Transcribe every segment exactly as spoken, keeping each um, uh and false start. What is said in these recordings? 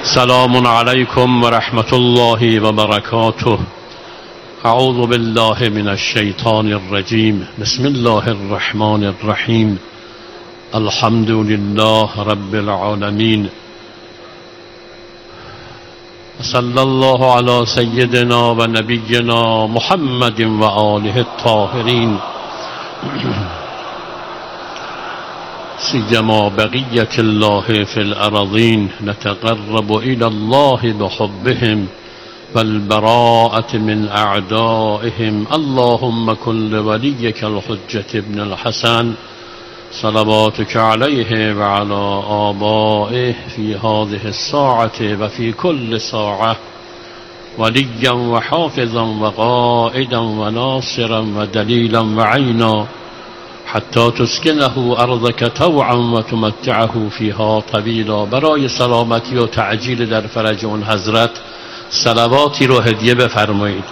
سلام علیکم و رحمت الله و برکاته. اعوذ بالله من الشیطان الرجیم. بسم الله الرحمن الرحیم. الحمد لله رب العالمین. صلی الله علی سیدنا و نبینا محمد و آله الطاهرین، سیما بقیت الله فی الارضین. نتقرب الی الله بحبهم والبراءة من اعدائهم. اللهم کن لولیک الحجة ابن الحسن صلواتك علیه و علی آبائه فی هذه الساعة و فی کل ساعة ولیا و حافظا و قائدا و ناصرا و دلیلا و عینا حتی تسکنه ارضک طوعا و تمتعه فیها طویلا. برای سلامتی و تعجیل در فرج اون حضرت صلواتی رو هدیه بفرمایید.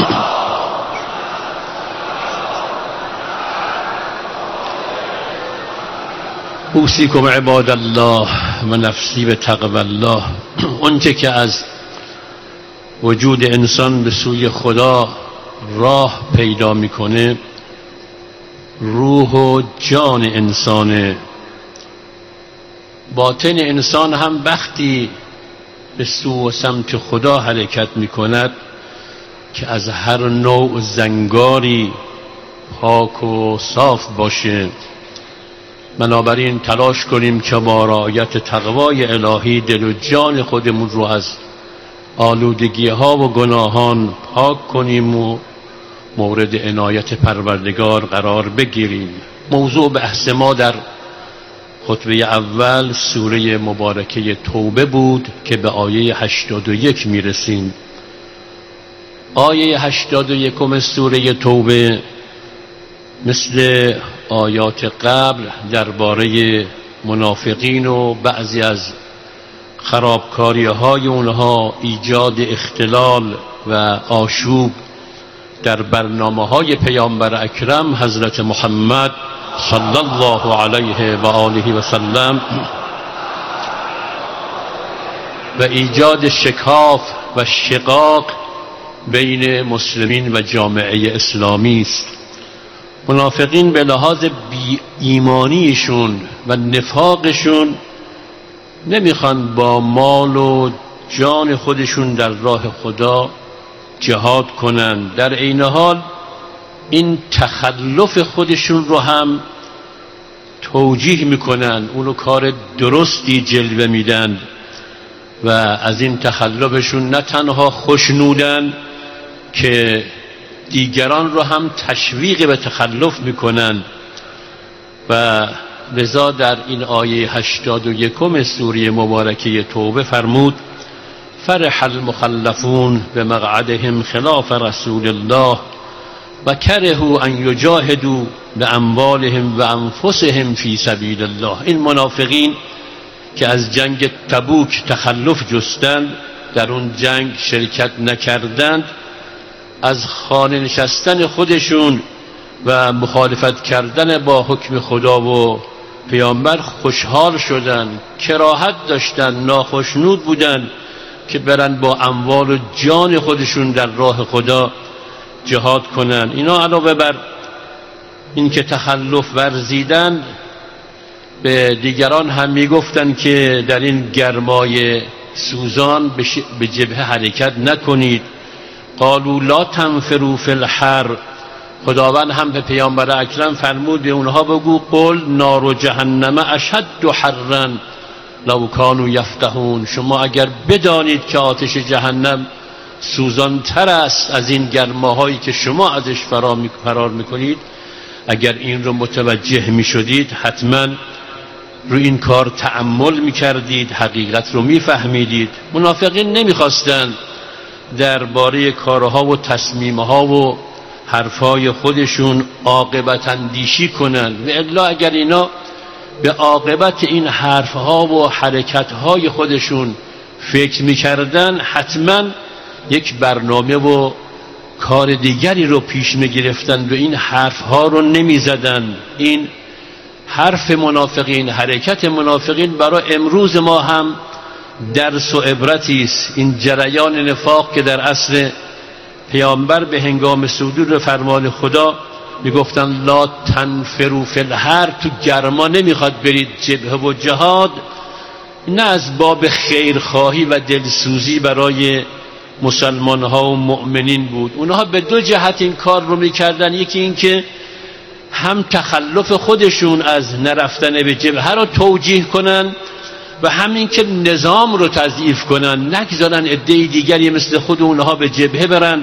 اوصیکم عباد الله و نفسی به تقوی الله. اونچه که از وجود انسان به سوی خدا راه پیدا میکنه روح و جان انسانه. باطن انسان هم وقتی به سو و سمت خدا حرکت میکند که از هر نوع زنگاری پاک و صاف باشه. بنابراین تلاش کنیم که با رعایت تقوای الهی دل و جان خودمون رو از آلودگی ها و گناهان پاک کنیم و مورد عنایت پروردگار قرار بگیریم. موضوع بحث ما در خطبه اول سوره مبارکه توبه بود که به آیه هشتاد و یک میرسیم. آیه هشتاد و یکم سوره توبه مثل آیات قبل درباره منافقین و بعضی از خرابکاری های اونها ایجاد اختلال و آشوب در برنامه های پیامبر اکرم حضرت محمد صلی الله علیه و آله و سلم و ایجاد شکاف و شقاق بین مسلمین و جامعه اسلامی است. منافقین به لحاظ بی ایمانیشون و نفاقشون نمیخوان با مال و جان خودشون در راه خدا جهاد کنن، در عین حال این تخلف خودشون رو هم توجیه میکنن، اونو کار درستی جلوه میدن و از این تخلفشون نه تنها خوشنودن که دیگران رو هم تشویق به تخلف میکنن. و لذا در این آیه هشتاد و یکم سوره مبارکه توبه فرمود فرح المخلفون بمقعدهم خلاف رسول الله و کرهوا ان یجاهدوا باموالهم و انفسهم فی سبیل الله. این منافقین که از جنگ تبوک تخلف جستند، در اون جنگ شرکت نکردند، از خانه نشستن خودشون و مخالفت کردن با حکم خدا و پیامبر خوشحال شدن، کراهت داشتن، ناخشنود بودن که برن با اموال و جان خودشون در راه خدا جهاد کنن. اینا علاوه بر این که تخلف ورزیدن به دیگران هم میگفتن که در این گرمای سوزان به جبهه حرکت نکنید. قالوا لا تنفروا فی الحر. خداوند هم به پیامبر اکرم فرمود به اونها بگو قل نار جهنم اشد حرا لو کانوا یفقهون. شما اگر بدانید که آتش جهنم سوزان تر است از این گرماهایی که شما ازش فرار میکنید، اگر این رو متوجه میشدید حتما رو این کار تأمل میکردید، حقیقت رو میفهمیدید. منافقین نمیخواستند درباره کارها و تصمیمها و حرفای خودشون عاقبت اندیشی کنند، و الا اگر اینا به عاقبت این حرفها و حرکتهای خودشون فکر میکردن حتما یک برنامه و کار دیگری رو پیش میگرفتن و این حرفها رو نمیزدن. این حرف منافقین، حرکت منافقین برای امروز ما هم درس و عبرتی است. این جریان نفاق که در عصر پیامبر به هنگام صدور فرمان خدا میگفتن لا تنفروا فی الحر، تو گرما نمیخواد برید جبهه و جهاد، نه از باب خیرخواهی و دلسوزی برای مسلمان ها و مؤمنین بود. اونها به دو جهت این کار رو میکردن، یکی این که هم تخلف خودشون از نرفتن به جبهه رو توجیه کنن و همین که نظام رو تضعیف کنن، نگذارن عده دیگری مثل خود اونها به جبهه برن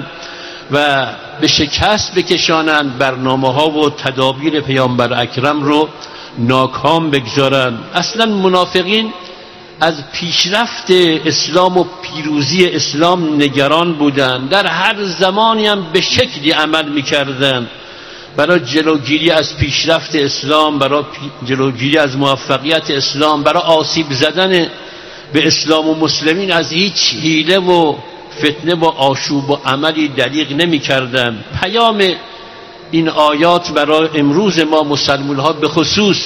و به شکست بکشانن، برنامه ها و تدابیر پیامبر اکرم رو ناکام بگذارن. اصلا منافقین از پیشرفت اسلام و پیروزی اسلام نگران بودند، در هر زمانی هم به شکلی عمل میکردند برای جلوگیری از پیشرفت اسلام، برای جلوگیری از موفقیت اسلام، برای آسیب زدن به اسلام و مسلمین از هیچ حیله و فتنه و آشوب و عملی دریغ نمی کردن. پیام این آیات برای امروز ما مسلمان ها، به خصوص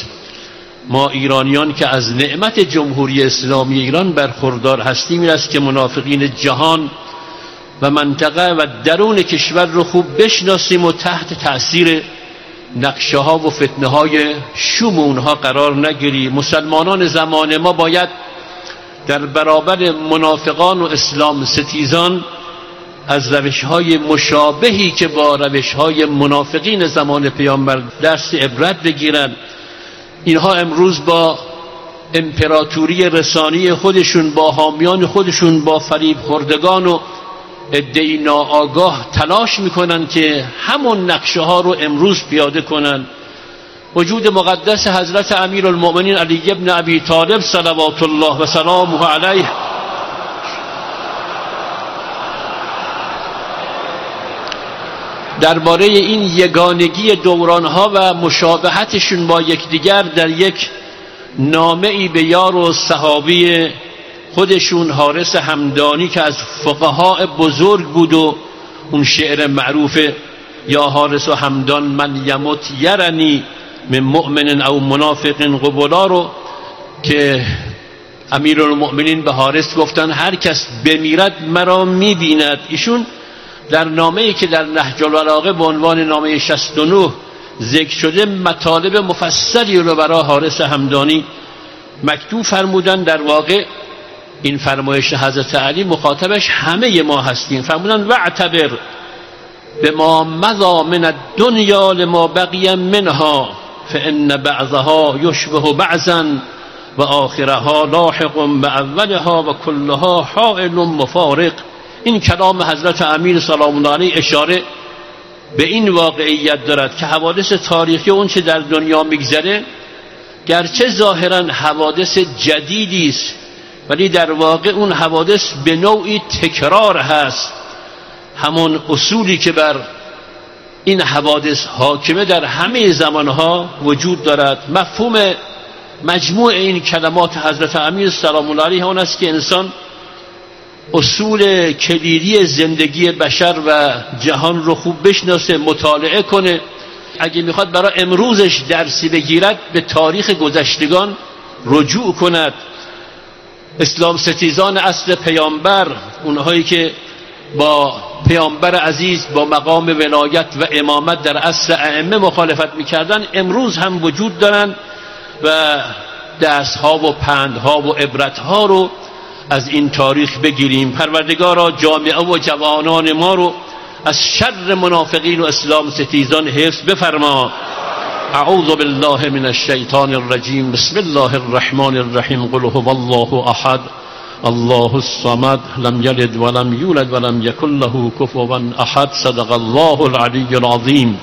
ما ایرانیان که از نعمت جمهوری اسلامی ایران برخوردار هستیم، این است که منافقین جهان و منطقه و درون کشور رو خوب بشناسیم و تحت تأثیر نقشه ها و فتنه های شوم اونها قرار نگیریم. مسلمانان زمان ما باید در برابر منافقان و اسلام ستیزان از روش های مشابهی که با روش های منافقین زمان پیامبر درس عبرت بگیرن. اینها امروز با امپراتوری رسانی خودشون، با حامیان خودشون، با فریب خوردگان و عده‌ای ناآگاه تلاش میکنن که همون نقشه ها رو امروز پیاده کنن. وجود مقدس حضرت امیرالمؤمنین علی ابن ابی طالب صلوات الله و سلامه علیه درباره این یگانگی دورانها و مشابهتشون با یکدیگر در یک نامه‌ای به یار و صحابی خودشون حارث همدانی که از فقها بزرگ بود و اون شعر معروف یا حارث و همدان من یمت یرنی من مؤمن او منافق قبلا رو که امیرالمؤمنین به حارث گفتن هر کس بمیرد مرا میبیند. ایشون در نامه‌ای که در نهج البلاغه به عنوان نامه شصت و نه ذکر شده مطالب مفصلی رو برای حارث همدانی مکتوب فرمودن. در واقع این فرمایش حضرت علی مخاطبش همه ما هستیم. فرمودن واعتبر بما مضى من الدنیا لما بقی منها فان بعضها یشبه بعضا و آخرها لاحق باولها و کلها حائل مفارق. این کلام حضرت امیر سلام الله علیه اشاره به این واقعیت دارد که حوادث تاریخی اون چه در دنیا میگذره گرچه ظاهرا حوادث جدیدی است، ولی در واقع اون حوادث به نوعی تکرار هست. همون اصولی که بر این حوادث حاکمه در همه زمانها وجود دارد. مفهوم مجموع این کلمات حضرت امیر سلام الله علیه اون است که انسان اصول کلیدی زندگی بشر و جهان رو خوب بشناسه، مطالعه کنه، اگه میخواد برای امروزش درسی بگیرد به تاریخ گذشتگان رجوع کند. اسلام ستیزان اصل پیامبر، اونهایی که با پیامبر عزیز با مقام ولایت و امامت در عصر ائمه مخالفت میکردن، امروز هم وجود دارن و درس‌ها و پندها و عبرت‌ها رو از این تاریخ بگیریم. پروردگارا جامعه و جوانان ما رو از شر منافقین و اسلام ستیزان حفظ بفرما. اعوذ بالله من الشیطان الرجیم. بسم الله الرحمن الرحیم. قل هو الله احد الله الصمد لم یلد ولم یولد ولم یکن له کفوا احد. صدق الله العلی العظیم.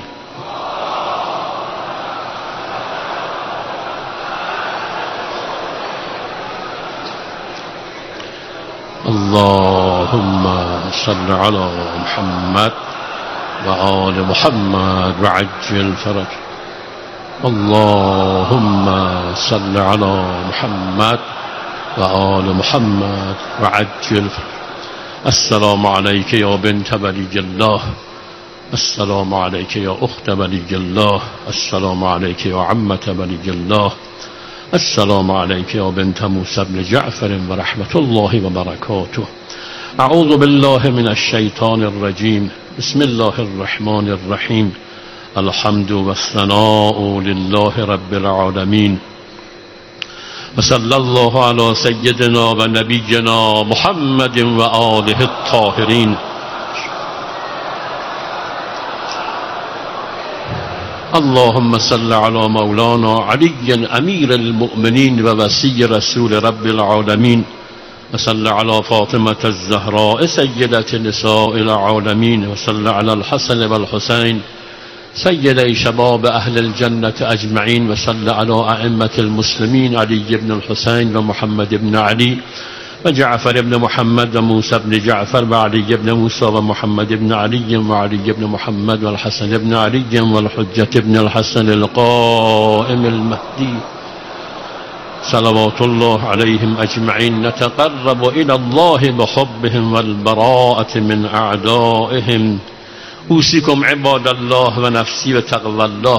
اللهم صل على محمد و آل محمد و عجل فرج. اللهم صل على محمد و آل محمد و عجل فرج. السلام علیک یا بنت ولی الله، السلام علیک یا اخت ولی الله، السلام علیک یا عمت ولی الله، السلام عليك يا بنت موسى بن جعفر ورحمة الله وبركاته. أعوذ بالله من الشيطان الرجيم. بسم الله الرحمن الرحيم. الحمد والثناء لله رب العالمين، وصلى الله على سيدنا ونبينا محمد وآله الطاهرين. اللهم صل على مولانا علي أمير المؤمنين ووصي رسول رب العالمين، وصل على فاطمة الزهراء سيدة نساء العالمين، وصل على الحسن والحسين سيدي شباب أهل الجنة أجمعين، وصل على أئمة المسلمين علي بن الحسين ومحمد بن علي وجعفر بن محمد وموسى بن جعفر وعلي بن موسى ومحمد بن علي وعلي بن محمد والحسن بن علي والحجة بن الحسن القائم المهدي صلوات الله عليهم أجمعين. نتقرب إلى الله بحبهم والبراءة من أعدائهم. اوصیکم عباد الله و نفسی و تقوی الله.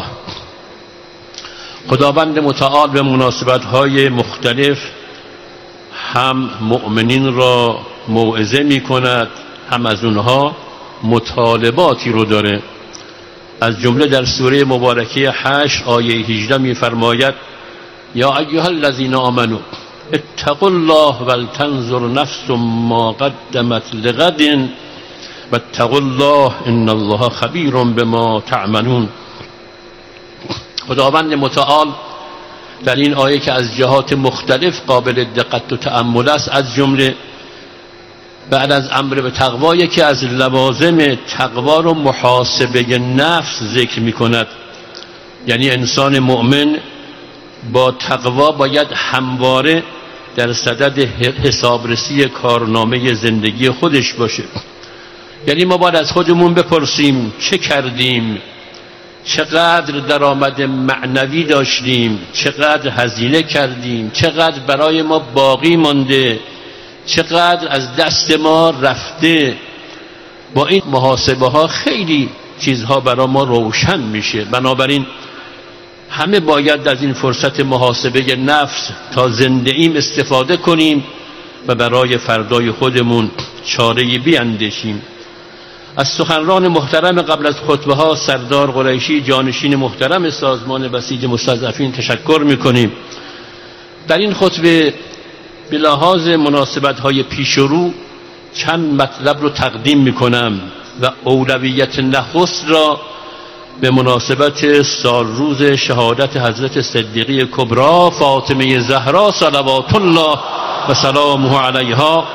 خداوند متعال به مناسبت‌های مختلف هم مؤمنین را موعظه می کند، هم از اونها مطالباتی رو داره. از جمله در سوره مبارکه هشت آیه هجده می فرماید یا ایها الذین آمنوا اتقوا الله ولتنظر نفس ما قدمت لغد واتقوا الله ان الله خبیر بما تعملون. خداوند متعال در این آیه که از جهات مختلف قابل دقت و تأمل است، از جمله بعد از امر به تقوا که از لوازم تقوا رو محاسبه نفس ذکر می کند. یعنی انسان مؤمن با تقوا باید همواره در صدد حسابرسی کارنامه زندگی خودش باشه. یعنی ما باید از خودمون بپرسیم چه کردیم، چقدر درآمد معنوی داشتیم، چقدر هزینه کردیم، چقدر برای ما باقی مانده، چقدر از دست ما رفته. با این محاسبه ها خیلی چیزها برای ما روشن میشه. بنابراین همه باید از این فرصت محاسبه نفس تا زنده ایم استفاده کنیم و برای فردای خودمون چاره‌ای بیندیشیم. از سخنران محترم قبل از خطبه ها سردار قریشی جانشین محترم سازمان بسیج مستضعفین تشکر میکنیم. در این خطبه به لحاظ مناسبت های پیش رو چند مطلب رو تقدیم میکنم و اولویت نخست را به مناسبت سال روز شهادت حضرت صدیقه کبری فاطمه زهرا صلوات الله و سلامه علیها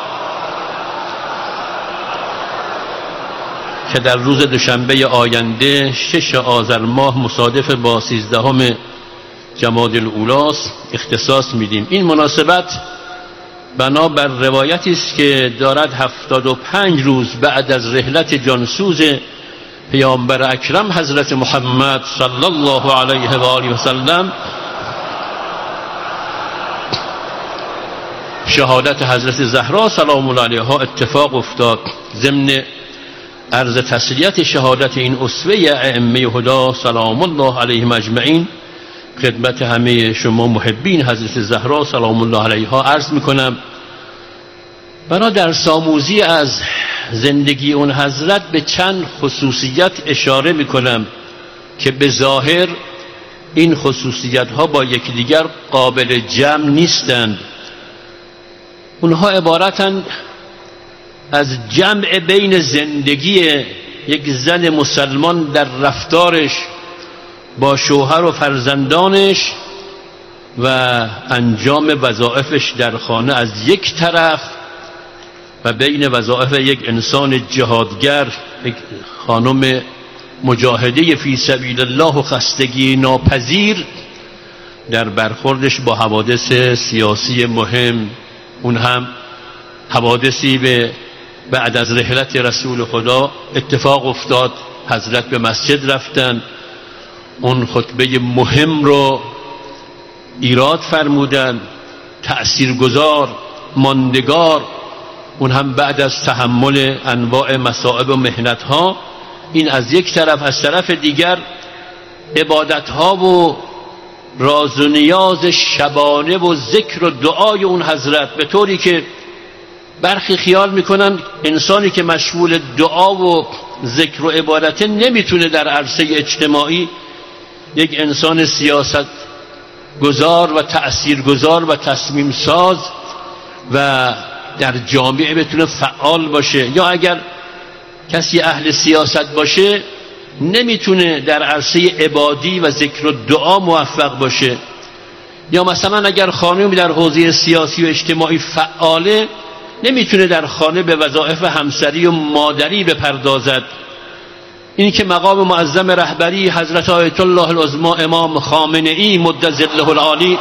که در روز دوشنبه آینده شش آذر ماه مصادف با سیزدهم جمادی الاولی اختصاص میدیم. این مناسبت بنا بر روایتی است که دارد هفتاد و پنج روز بعد از رحلت جانسوز پیامبر اکرم حضرت محمد صلی الله علیه و آله و سلم شهادت حضرت زهرا سلام الله علیها اتفاق افتاد. ضمن عرض تسلیت شهادت این اسوه ائمه هدا سلام الله علیهم اجمعین خدمت همه شما محبین حضرت زهرا سلام الله علیها عرض میکنم. برای درس آموزی از زندگی اون حضرت به چند خصوصیت اشاره میکنم که به ظاهر این خصوصیت ها با یکدیگر قابل جمع نیستند. اونها عبارتند از جمع بین زندگی یک زن مسلمان در رفتارش با شوهر و فرزندانش و انجام وظایفش در خانه از یک طرف و بین وظایف یک انسان جهادگر، یک خانم مجاهده فی سبیل الله و خستگی ناپذیر در برخوردش با حوادث سیاسی مهم. اون هم حوادثی به بعد از رحلت رسول خدا اتفاق افتاد. حضرت به مسجد رفتن، اون خطبه مهم رو ایراد فرمودن، تأثیرگذار، ماندگار. اون هم بعد از تحمل انواع مصائب و محنت ها. این از یک طرف. از طرف دیگر عبادت ها و راز و نیاز شبانه و ذکر و دعای اون حضرت، به طوری که برخی خیال میکنن انسانی که مشغول دعا و ذکر و عبادت نمیتونه در عرصه اجتماعی یک انسان سیاست گذار و تأثیر گذار و تصمیم ساز و در جامعه بتونه فعال باشه، یا اگر کسی اهل سیاست باشه نمیتونه در عرصه عبادی و ذکر و دعا موفق باشه، یا مثلا اگر خانمی در حوزه سیاسی و اجتماعی فعاله نمیتونه در خانه به وظایف همسری و مادری بپردازد. این که مقام معظم رهبری حضرت آیت الله العظما امام خامنه ای مد ظله العالی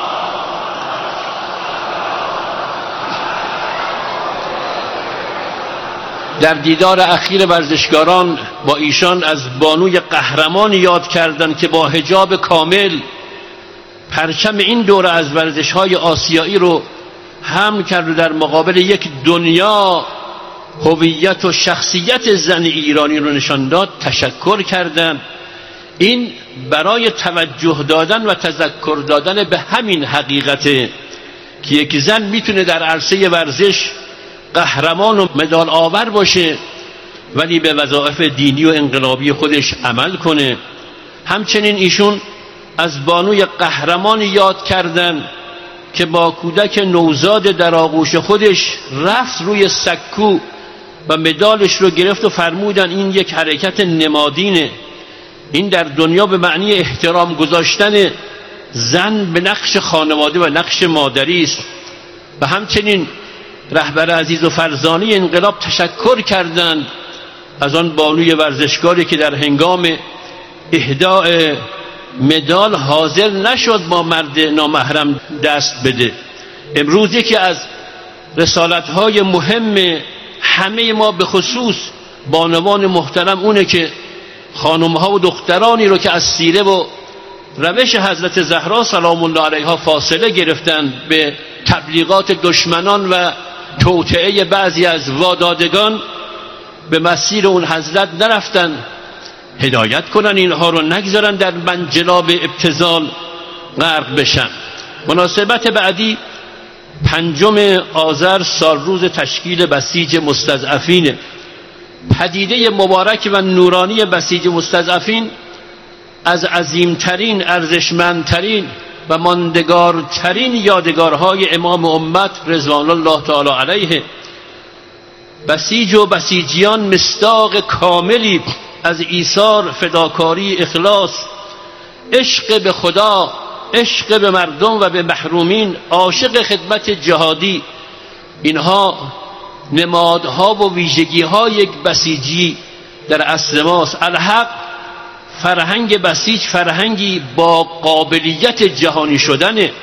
در دیدار اخیر ورزشکاران با ایشان از بانوی قهرمان یاد کردند که با حجاب کامل پرچم این دوره از ورزش‌های آسیایی رو هم کرد و در مقابل یک دنیا هویت و شخصیت زن ایرانی رو نشان داد، تشکر کردند. این برای توجه دادن و تذکر دادن به همین حقیقته که یک زن میتونه در عرصه ورزش قهرمان و مدال آور باشه ولی به وظایف دینی و انقلابی خودش عمل کنه. همچنین ایشون از بانوی قهرمان یاد کردن که با کودک نوزاد در آغوش خودش رفت روی سکو و مدالش رو گرفت و فرمودن این یک حرکت نمادینه، این در دنیا به معنی احترام گذاشتن زن به نقش خانواده و نقش مادری است. و همچنین رهبر عزیز و فرزانه انقلاب تشکر کردند از آن بانوی ورزشکاری که در هنگام اهداء مدال حاضر نشد با مرد نامحرم دست بده. امروز یکی از رسالت‌های مهم همه ما به خصوص بانوان محترم اونه که خانم‌ها و دخترانی رو که از سیره و روش حضرت زهرا سلام الله علیها فاصله گرفتن، به تبلیغات دشمنان و توطئه بعضی از وادادگان به مسیر اون حضرت نرفتن، هدایت کنن اینها رو، نگذارن در منجلاب ابتذال غرق بشن. مناسبت بعدی پنجم آذر سال روز تشکیل بسیج مستضعفین. پدیده مبارک و نورانی بسیج مستضعفین از عظیمترین، ارزشمندترین و ماندگارترین یادگارهای امام امت رضوان الله تعالی علیه. بسیج و بسیجیان مصداق کاملی از ایثار، فداکاری، اخلاص، عشق به خدا، عشق به مردم و به محرومین، عاشق خدمت جهادی، اینها نمادها و ویژگی‌های یک بسیجی در اصل ماست. الحق فرهنگ بسیج فرهنگی با قابلیت جهانی شدنه.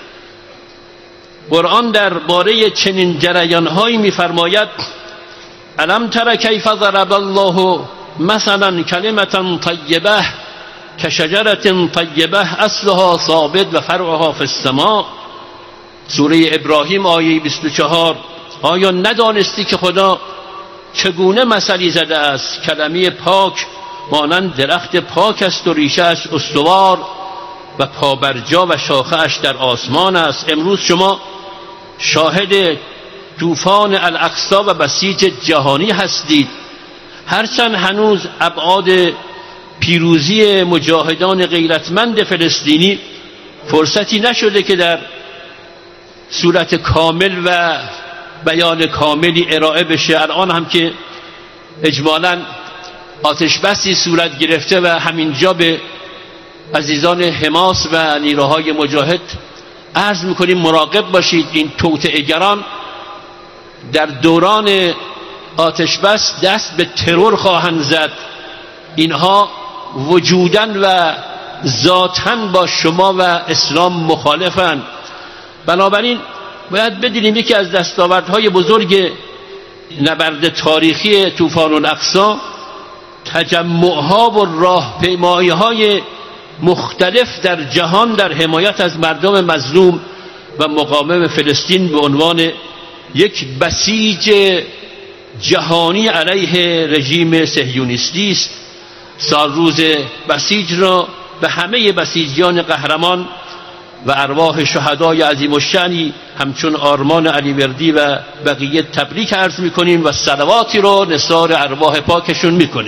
قرآن درباره چنین جریان‌هایی می‌فرماید: الم تر کیف ضرب الله مثلا کلمة طیبه کشجرة طیبه اصلها ثابت و فرعها فی السماء. سوره ابراهیم آیه بیست و چهار. آیا ندانستی که خدا چگونه مثلی زده است؟ کلمه پاک مانند درخت پاک است و ریشه اش استوار و پابرجا و شاخه اش در آسمان است. امروز شما شاهد طوفان الاقصی و بسیج جهانی هستید. هرچند هنوز ابعاد پیروزی مجاهدان غیرتمند فلسطینی فرصتی نشده که در صورت کامل و بیان کاملی ارائه بشه. الان هم که اجمالاً آتش بسی صورت گرفته و همینجا به عزیزان حماس و نیروهای مجاهد عرض میکنیم مراقب باشید. این توطئه‌گران در دوران آتش بس دست به ترور خواهند زد. اینها وجوداً و ذاتاً با شما و اسلام مخالفند. بنابراین باید بدونیم یکی از دستاوردهای بزرگ نبرد تاریخی طوفان الاقصی تجمعها و راهپیمایی‌های مختلف در جهان در حمایت از مردم مظلوم و مقاوم فلسطین به عنوان یک بسیج جهانی علیه رژیم صهیونیستی است. سال روز بسیج را به همه بسیجیان قهرمان و ارواح شهدای عظیم الشأنی همچون آرمان علیوردی و بقیه تبریک عرض میکنیم و صلواتی رو نثار ارواح پاکشون میکنیم.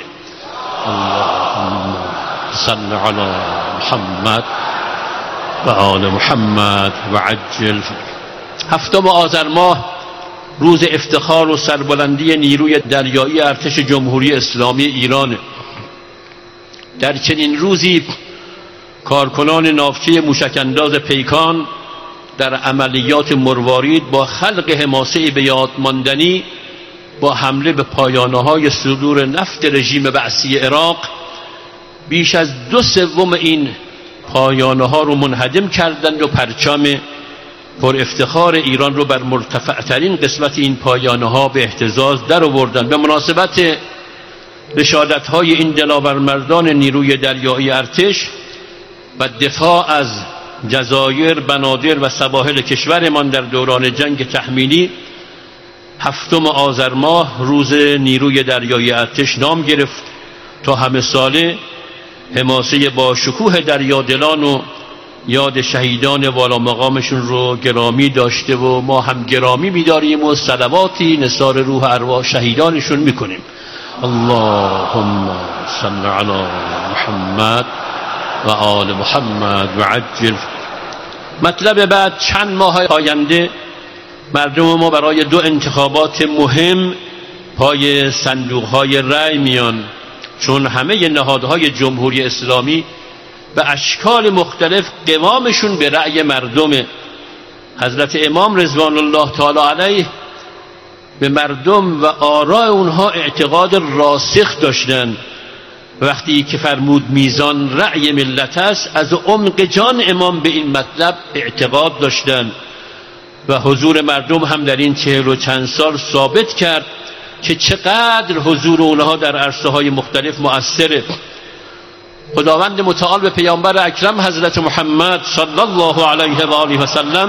اللهم صل علی محمد و آل محمد و عجل. هفتم آذر ماه روز افتخار و سربلندی نیروی دریایی ارتش جمهوری اسلامی ایران. در چنین روزی کارکنان ناوچه موشک‌انداز پیکان در عملیات مروارید با خلق حماسه به یاد ماندنی با حمله به پایانه‌های صدور نفت رژیم بعثی عراق بیش از دو سوم این پایانه‌ها رو منهدم کردند و پرچم پر افتخار ایران رو بر مرتفعترین قسمت این پایانه‌ها به اهتزاز در آوردند. به مناسبت رشادت‌های این دلاورمردان نیروی دریایی ارتش و دفاع از جزایر، بنادر و سواحل کشورمان در دوران جنگ تحمیلی، هفتم آذر ماه روز نیروی دریایی ارتش نام گرفت تا همه ساله حماسه با شکوه دریادلان و یاد شهیدان والا مقامشون رو گرامی داشته و ما هم گرامی می‌داریم و صلواتی نثار روح ارواح شهیدانشون میکنیم. اللهم صل علی محمد و آل محمد و عجل. مطلب بعد، چند ماه آینده مردم ما برای دو انتخابات مهم پای صندوق‌های رأی میان، چون همه نهادهای جمهوری اسلامی به اشکال مختلف قوامشون به رأی مردمه. حضرت امام رضوان الله تعالی علیه به مردم و آراء اونها اعتقاد راسخ داشتن. وقتی که فرمود میزان رأی ملت است، از عمق جان امام به این مطلب اعتقاد داشتن و حضور مردم هم در این چهل و چند سال ثابت کرد که چقدر حضور اونها در عرصه های مختلف مؤثره. خداوند متعال به پیامبر اکرم حضرت محمد صلی الله علیه و آله و سلم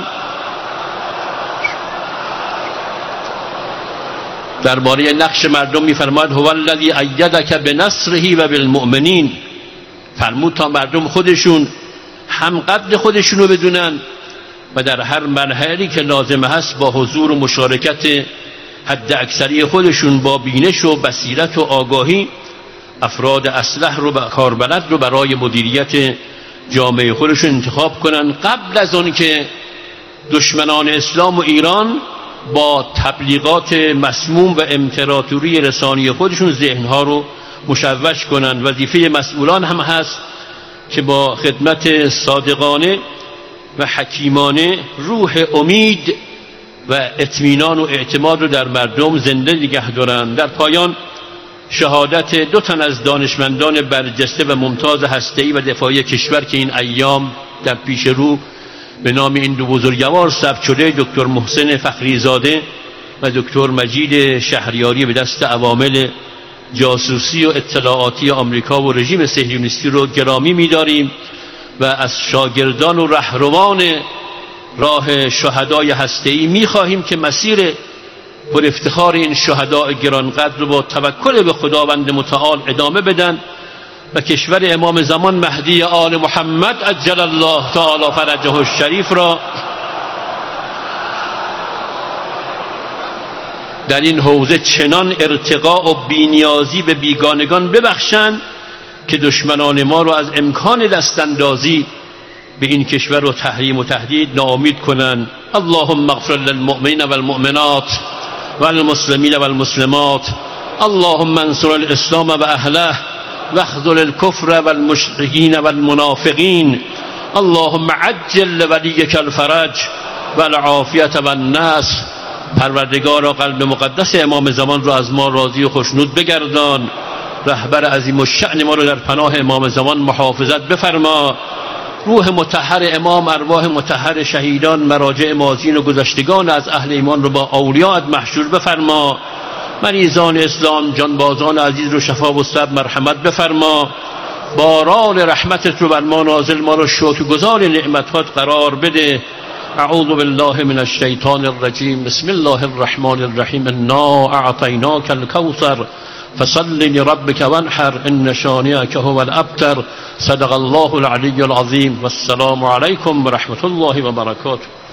درباره نقش مردم می‌فرماید هو الذی ایدک بنصره و بالمؤمنین. فرمود تا مردم خودشون هم قدر خودشون رو بدونن و در هر مرحله‌ای که لازمه هست با حضور و مشارکت حد اکثری خودشون با بینش و بصیرت و آگاهی افراد اصلح رو و کاربلد رو برای مدیریت جامعه خودشون انتخاب کنن، قبل از اون که دشمنان اسلام و ایران با تبلیغات مسموم و امپراتوری رسانی خودشون ذهنها رو مشوش کنن. وظیفه مسئولان هم هست که با خدمت صادقانه و حکیمانه روح امید و اطمینان و اعتماد رو در مردم زنده نگه دارن. در پایان شهادت دو تن از دانشمندان برجسته و ممتاز هسته‌ای و دفاعی کشور که این ایام در پیش رو به نام این دو بزرگوار ثبت شده، دکتر محسن فخریزاده و دکتر مجید شهریاری، به دست عوامل جاسوسی و اطلاعاتی آمریکا و رژیم صهیونیستی رو گرامی می‌داریم و از شاگردان و رهروان راه شهدای هسته‌ای می‌خواهیم که مسیر پر افتخار این شهداء گرانقدر رو با توکل به خداوند متعال ادامه بدن و کشور امام زمان مهدی آل محمد عجل الله تعالی فرجه الشریف را در این حوزه چنان ارتقاء و بینیازی به بیگانگان ببخشند که دشمنان ما رو از امکان دستاندازی به این کشور و تحریم و تهدید ناامید کنند. اللهم اغفر للمؤمنین والمؤمنات والمسلمین والمسلمات. اللهم انصر الاسلام و اهله واخذل الكفر والمشركين والمنافقين. اللهم عجل لوليك الفرج والعافیة والنصر. پروردگارا قلب مقدس امام زمان رو از ما راضی و خوشنود بگردان. رهبر عظیم الشأن ما رو در پناه امام زمان محافظت بفرما. روح مطهر امام، ارواح مطهر شهیدان، مراجع ماضین و گذشتگان از اهل ایمان رو با اولیاءت محشور بفرما. مریضان اسلام، جانبازان عزیز رو شفا و صبر مرحمت بفرما. باران رحمتت رو بر ما نازل، ما رو شکرگزار نعمتات قرار بده. اعوذ بالله من الشیطان الرجیم. بسم الله الرحمن الرحیم. انا اعطیناک الکوثر فصل لربك وانحر ان شانئك هو الابتر. صدق الله العلی العظیم و السلام علیکم و رحمت الله و برکاته.